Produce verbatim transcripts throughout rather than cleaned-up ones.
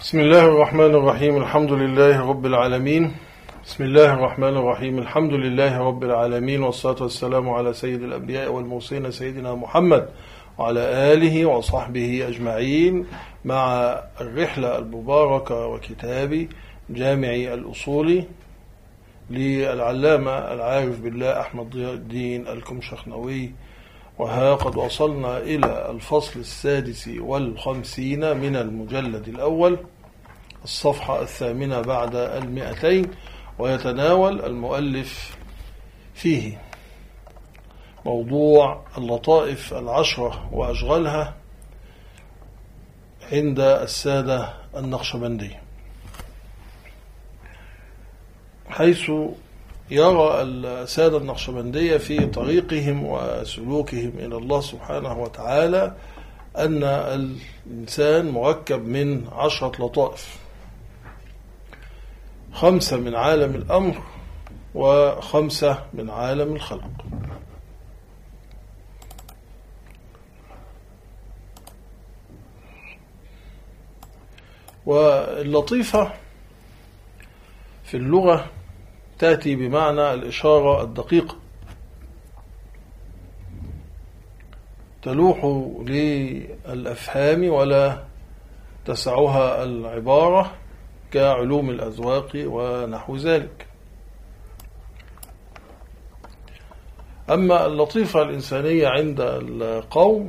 بسم الله الرحمن الرحيم. الحمد لله رب العالمين. بسم الله الرحمن الرحيم. الحمد لله رب العالمين، والصلاة والسلام على سيد الأنبياء والمرسلين سيدنا محمد وعلى آله وصحبه أجمعين، مع الرحلة المباركة وكتاب جامع الأصول للعلامة العارف بالله أحمد ضياء الدين الكمشخنوي. وها قد وصلنا إلى الفصل السادس والخمسين من المجلد الأول، الصفحة الثامنة بعد المئتين، ويتناول المؤلف فيه موضوع اللطائف العشرة وأشغالها عند السادة النقشبندية، حيث يرى السادة النقشبندية في طريقهم وسلوكهم إلى الله سبحانه وتعالى أن الإنسان مركب من عشرة لطائف، خمسة من عالم الأمر وخمسة من عالم الخلق. واللطيفة في اللغة تأتي بمعنى الإشارة الدقيقة، تلوح للأفهام ولا تسعها العبارة كعلوم الأذواق ونحو ذلك. أما اللطيفة الإنسانية عند القوم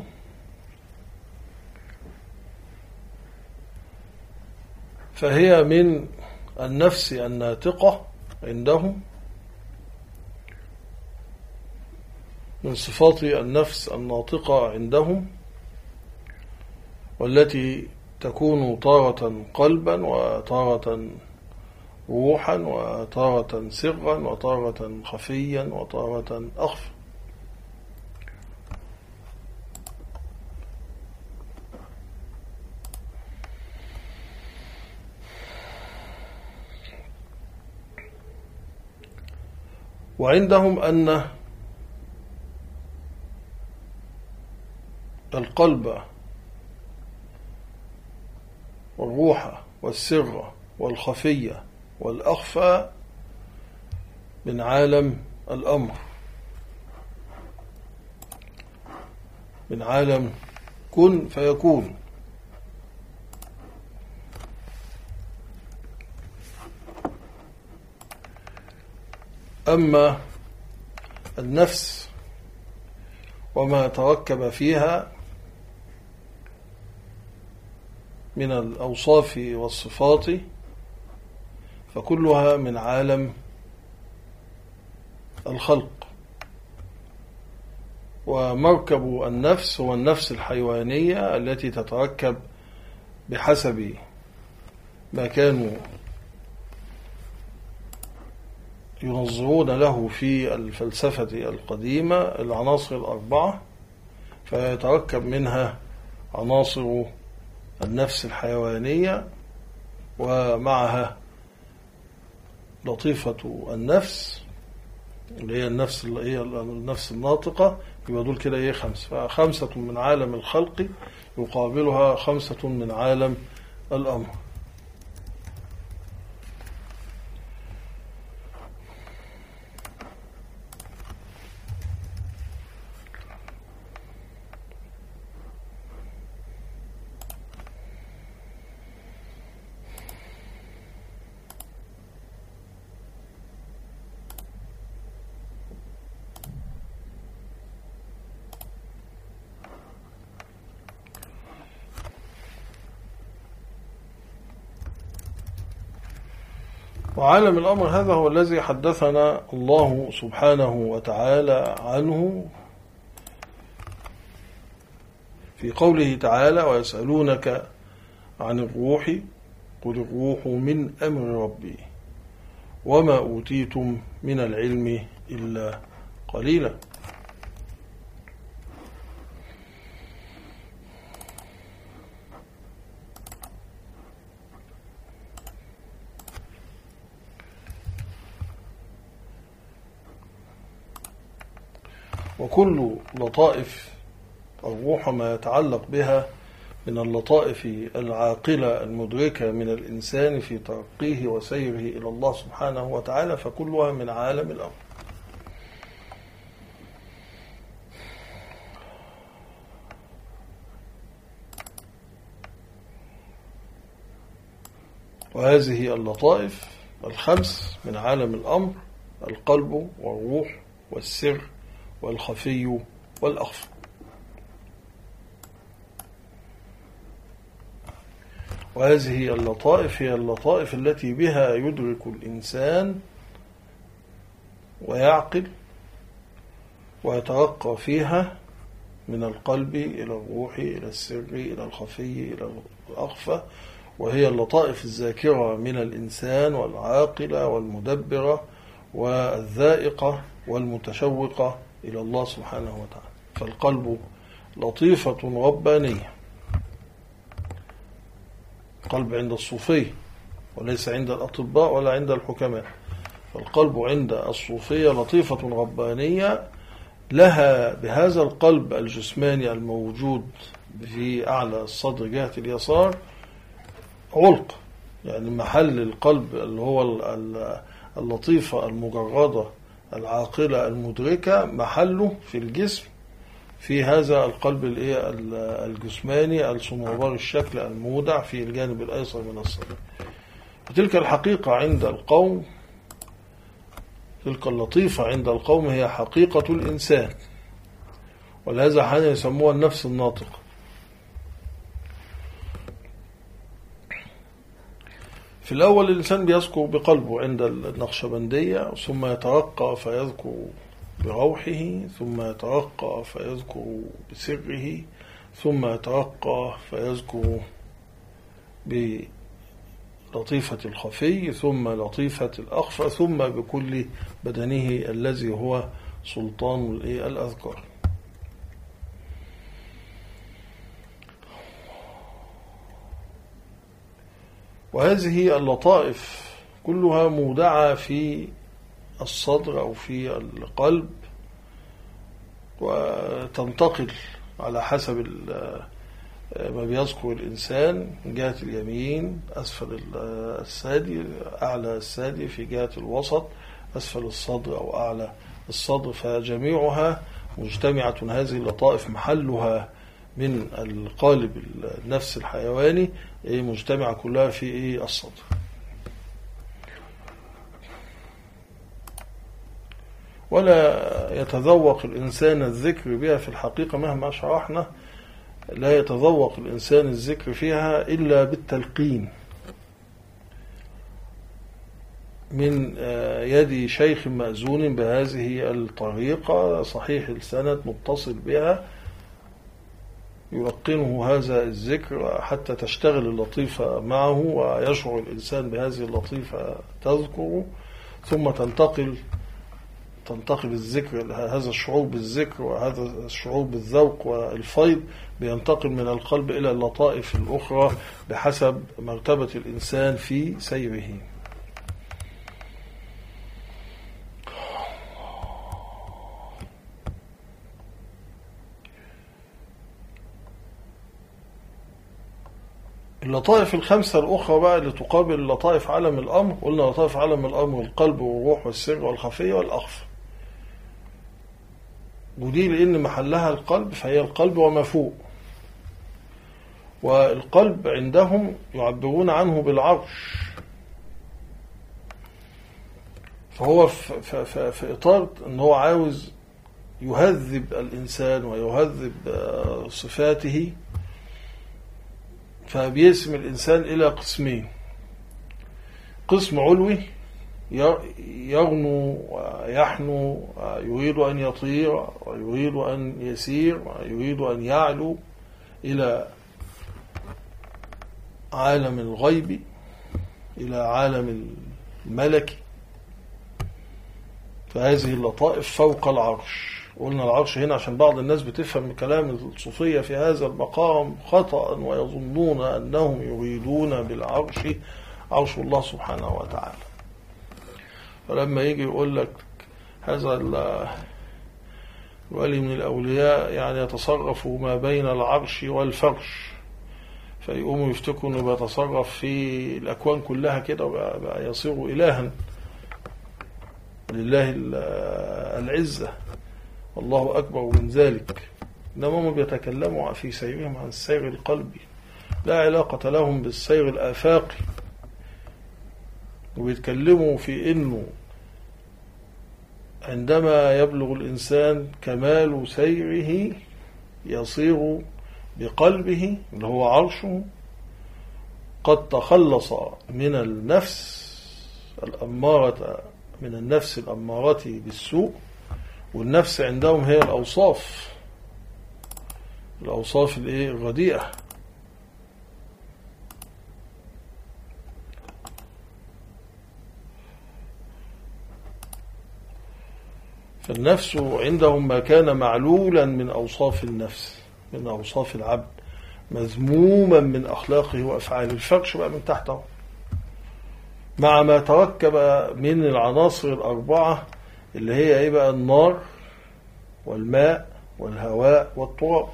فهي من النفس الناطقة عندهم، من صفات النفس الناطقة عندهم، والتي تكون تارة قلبا وتارة روحا وتارة سرا وتارة خفيا وتارة أخفى. وعندهم أن القلب والروح والسر والخفية والأخفى من عالم الأمر، من عالم كن فيكون. أما النفس وما تركب فيها من الأوصاف والصفات فكلها من عالم الخلق، ومركب النفس هو النفس الحيوانية التي تتركب بحسب ما كانوا ينظرون له في الفلسفة القديمة العناصر الأربعة، فيتركب منها عناصر النفس الحيوانية ومعها لطيفة النفس اللي هي النفس اللي هي النفس الناطقة. يبقى دول كده ايه خمسة، فخمسة من عالم الخلق يقابلها خمسة من عالم الأمر. وعالم الأمر هذا هو الذي حدثنا الله سبحانه وتعالى عنه في قوله تعالى: ويسألونك عن الروح قل الروح من أمر ربي وما أوتيتم من العلم إلا قليلا. وكل لطائف الروح ما يتعلق بها من اللطائف العاقلة المدركة من الإنسان في ترقيه وسيره إلى الله سبحانه وتعالى، فكلها من عالم الأمر. وهذه اللطائف الخمس من عالم الأمر: القلب والروح والسر والخفي والأخفى. وهذه اللطائف هي اللطائف التي بها يدرك الإنسان ويعقل ويترقى فيها من القلب إلى الروح إلى السر إلى الخفي إلى الأخفى، وهي اللطائف الذاكرة من الإنسان والعاقلة والمدبرة والذائقة والمتشوقة إلى الله سبحانه وتعالى. فالقلب لطيفة ربانية، القلب عند الصوفية وليس عند الأطباء ولا عند الحكماء. فالقلب عند الصوفية لطيفة ربانية، لها بهذا القلب الجسماني الموجود في أعلى الصدر جهة اليسار علق، يعني محل القلب اللي هو اللطيفة المجردة العاقلة المدركة محله في الجسم، في هذا القلب الجسماني الصنوبر الشكل المودع في الجانب الأيسر من الصدر. تلك الحقيقة عند القوم، تلك اللطيفة عند القوم هي حقيقة الإنسان، ولهذا حين يسموها النفس الناطقة. في الأول الإنسان بيذكر بقلبه عند النقشبندية، ثم يترقى فيذكر بروحه، ثم يترقى فيذكر بسره، ثم يترقى فيذكر بلطيفة الخفي، ثم لطيفة الأخفى، ثم بكل بدنه الذي هو سلطان الأذكار. وهذه اللطائف كلها مودعة في الصدر أو في القلب، وتنتقل على حسب ما بيذكر الإنسان من جهة اليمين أسفل السادي، أعلى السادي، في جهة الوسط أسفل الصدر أو أعلى الصدر، فجميعها مجتمعة. هذه اللطائف محلها من القالب النفس الحيواني مجتمعة كلها في الصدر. ولا يتذوق الإنسان الذكر بها في الحقيقة مهما شرحنا، لا يتذوق الإنسان الذكر فيها إلا بالتلقين من يد شيخ مأذون بهذه الطريقة صحيح السند متصل بها، يلقنه هذا الذكر حتى تشتغل اللطيفة معه ويشعر الإنسان بهذه اللطيفة تذكره، ثم تنتقل تنتقل الذكر، هذا الشعور بالذكر وهذا الشعور بالذوق والفيض بينتقل من القلب إلى اللطائف الأخرى بحسب مرتبة الإنسان في سيره. اللطائف الخمسة الأخرى بقى اللي تقابل لطائف عالم الأمر، قلنا لطائف عالم الأمر القلب والروح والسر والخفية والأخفى، ودي لأن محلها القلب فهي القلب وما فوق. والقلب عندهم يعبرون عنه بالعرش، فهو في إطار أنه هو عاوز يهذب الإنسان ويهذب صفاته، فبيقسم الإنسان إلى قسمين: قسم علوي يغنو ويحنو، يريد أن يطير ويريد أن يسير ويريد أن يعلو إلى عالم الغيب، إلى عالم الملك. فهذه اللطائف فوق العرش. قلنا العرش هنا عشان بعض الناس بتفهم كلام الصوفية في هذا المقام خطأ، ويظنون أنهم يريدون بالعرش عرش الله سبحانه وتعالى. فلما يجي يقول لك هذا الولي من الأولياء يعني يتصرف ما بين العرش والفرش، فيقوموا يفتكروا انه بيتصرف في الاكوان كلها كده وبقى يصير الها. لله العزة والله اكبر من ذلك. انما هم بيتكلموا في سيرهم عن السير القلبي، لا علاقة لهم بالسير الآفاقي، وبيتكلموا في انه عندما يبلغ الإنسان كمال سيره يصير بقلبه اللي هو عرشه قد تخلص من النفس الأمارة من النفس الأمارة بالسوء. والنفس عندهم هي الأوصاف الأوصاف الإيه الرديئة. فالنفس عندهم ما كان معلولا من أوصاف النفس، من أوصاف العبد، مذموما من أخلاقه وأفعاله. الفرش بقى من تحته مع ما تركب من العناصر الأربعة اللي هي إيه بقى؟ النار والماء والهواء والتراب.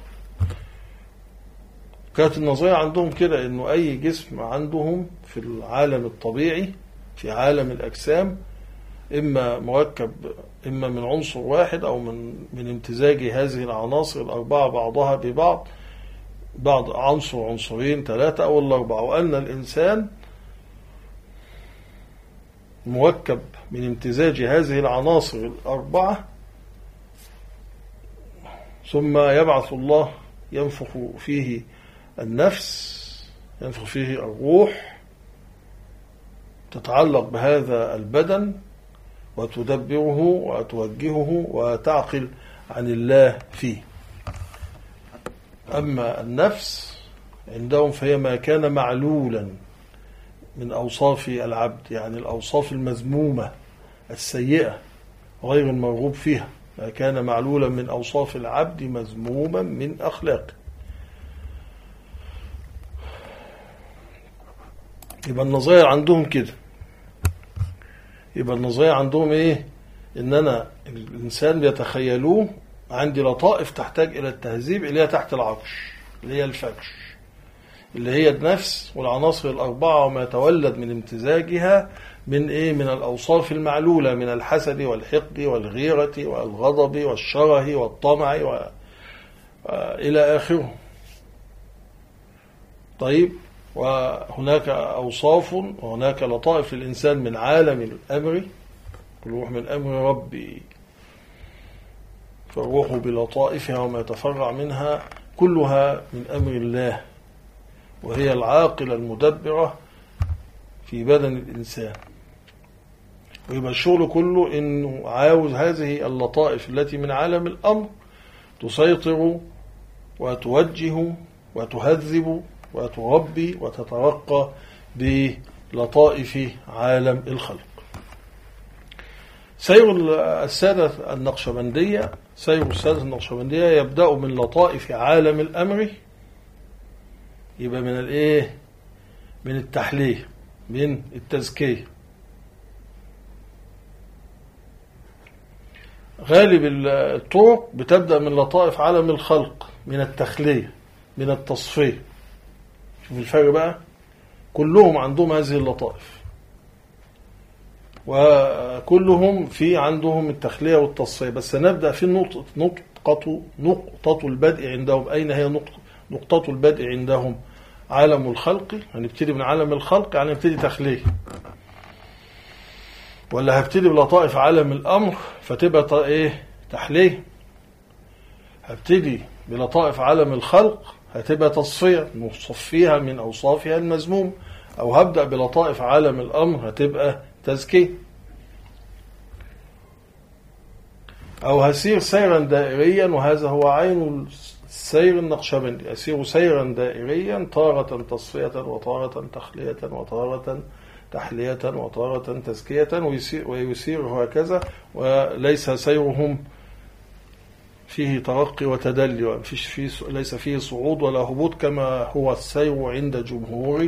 كانت النظرية عندهم كده إنه أي جسم عندهم في العالم الطبيعي في عالم الأجسام إما مركب إما من عنصر واحد أو من من امتزاج هذه العناصر الأربعة بعضها ببعض، بعض عنصر عنصرين ثلاثة أو الأربعة. وأن الإنسان مركب من امتزاج هذه العناصر الأربعة، ثم يبعث الله ينفخ فيه النفس، ينفخ فيه الروح تتعلق بهذا البدن وتدبره وتوجهه وتعقل عن الله فيه. أما النفس عندهم فهي ما كان معلولا من أوصاف العبد، يعني الأوصاف المذمومة السيئة غير المرغوب فيها، ما كان معلولا من أوصاف العبد مذموما من أخلاقه. يبقى النظرية عندهم كده. يبقى النظرية عندهم إيه؟ إن أنا الإنسان بيتخيلوه عندي لطائف تحتاج إلى التهذيب اللي هي تحت العرش، اللي هي الفرش، اللي هي النفس والعناصر الأربعة وما يتولد من امتزاجها من إيه؟ من الأوصاف المعلولة من الحسد والحقد والغيرة والغضب والشره والطمع وإلى آخره. طيب، وهناك أوصاف وهناك لطائف للإنسان من عالم الأمر، الروح من أمر ربي، فالروح بلطائفها وما يتفرع منها كلها من أمر الله، وهي العاقلة المدبرة في بدن الإنسان. ويبقى الشغل كله إنه عاوز هذه اللطائف التي من عالم الأمر تسيطر وتوجه وتهذب وتربي وتترقى بلطائف عالم الخلق. سير السادة النقشبندية سير السادة النقشبندية يبدأ من لطائف عالم الأمر، يبقى من الايه؟ من التحليه، من التزكية. غالب الطرق بتبدأ من لطائف عالم الخلق، من التخلية، من التصفية. شوف الفرق بقى، كلهم عندهم هذه اللطائف، وكلهم في عندهم التخلية والتصفية. بس نبدأ في النقطة نقطة نقطة البدء عندهم. أين هي نقطة نقطة البدء عندهم؟ عالم الخلق. هنبتدي من عالم الخلق يعني نبتدي تخليه، ولا هبتدي بلطائف عالم الأمر فتبقى ايه؟ تحليه. هبتدي بلطائف عالم الخلق هتبقى تصفية، نصفيها من أوصافها المذموم. أو هبدأ بلطائف عالم الأمر هتبقى تزكية. أو هسير سيرا دائريا، وهذا هو عين السير النقشبندي، يسير سيرا دائريا تارة تصفية وتارة تخلية وتارة تحلية وتارة تزكية، ويسير, ويسير هكذا، وليس سيرهم فيه ترقي وتدلي، ومفيش فيه ليس فيه صعود ولا هبوط كما هو السير عند جمهور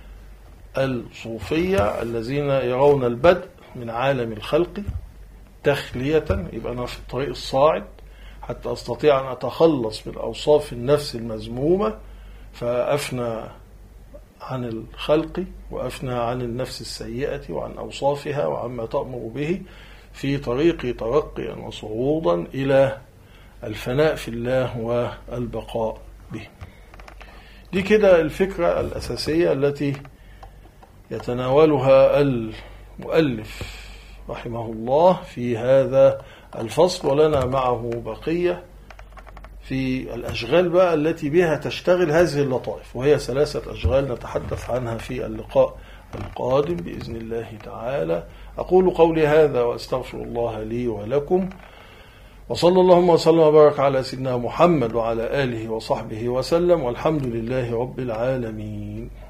الصوفية الذين يرون البدء من عالم الخلق تخلية. يبقى أنا في الطريق الصاعد حتى أستطيع أن أتخلص من أوصاف النفس المذمومة، فأفنى عن الخلق وأفنى عن النفس السيئة وعن أوصافها وعما تأمر به في طريق ترقيا وصعودا إلى الفناء في الله والبقاء به. دي كده الفكرة الأساسية التي يتناولها المؤلف رحمه الله في هذا الفصل، ولنا معه بقية في الأشغال بقى التي بها تشتغل هذه اللطائف، وهي ثلاثة أشغال نتحدث عنها في اللقاء القادم بإذن الله تعالى. أقول قولي هذا وأستغفر الله لي ولكم، وصلى اللهم وسلم وبارك على سيدنا محمد وعلى آله وصحبه وسلم، والحمد لله رب العالمين.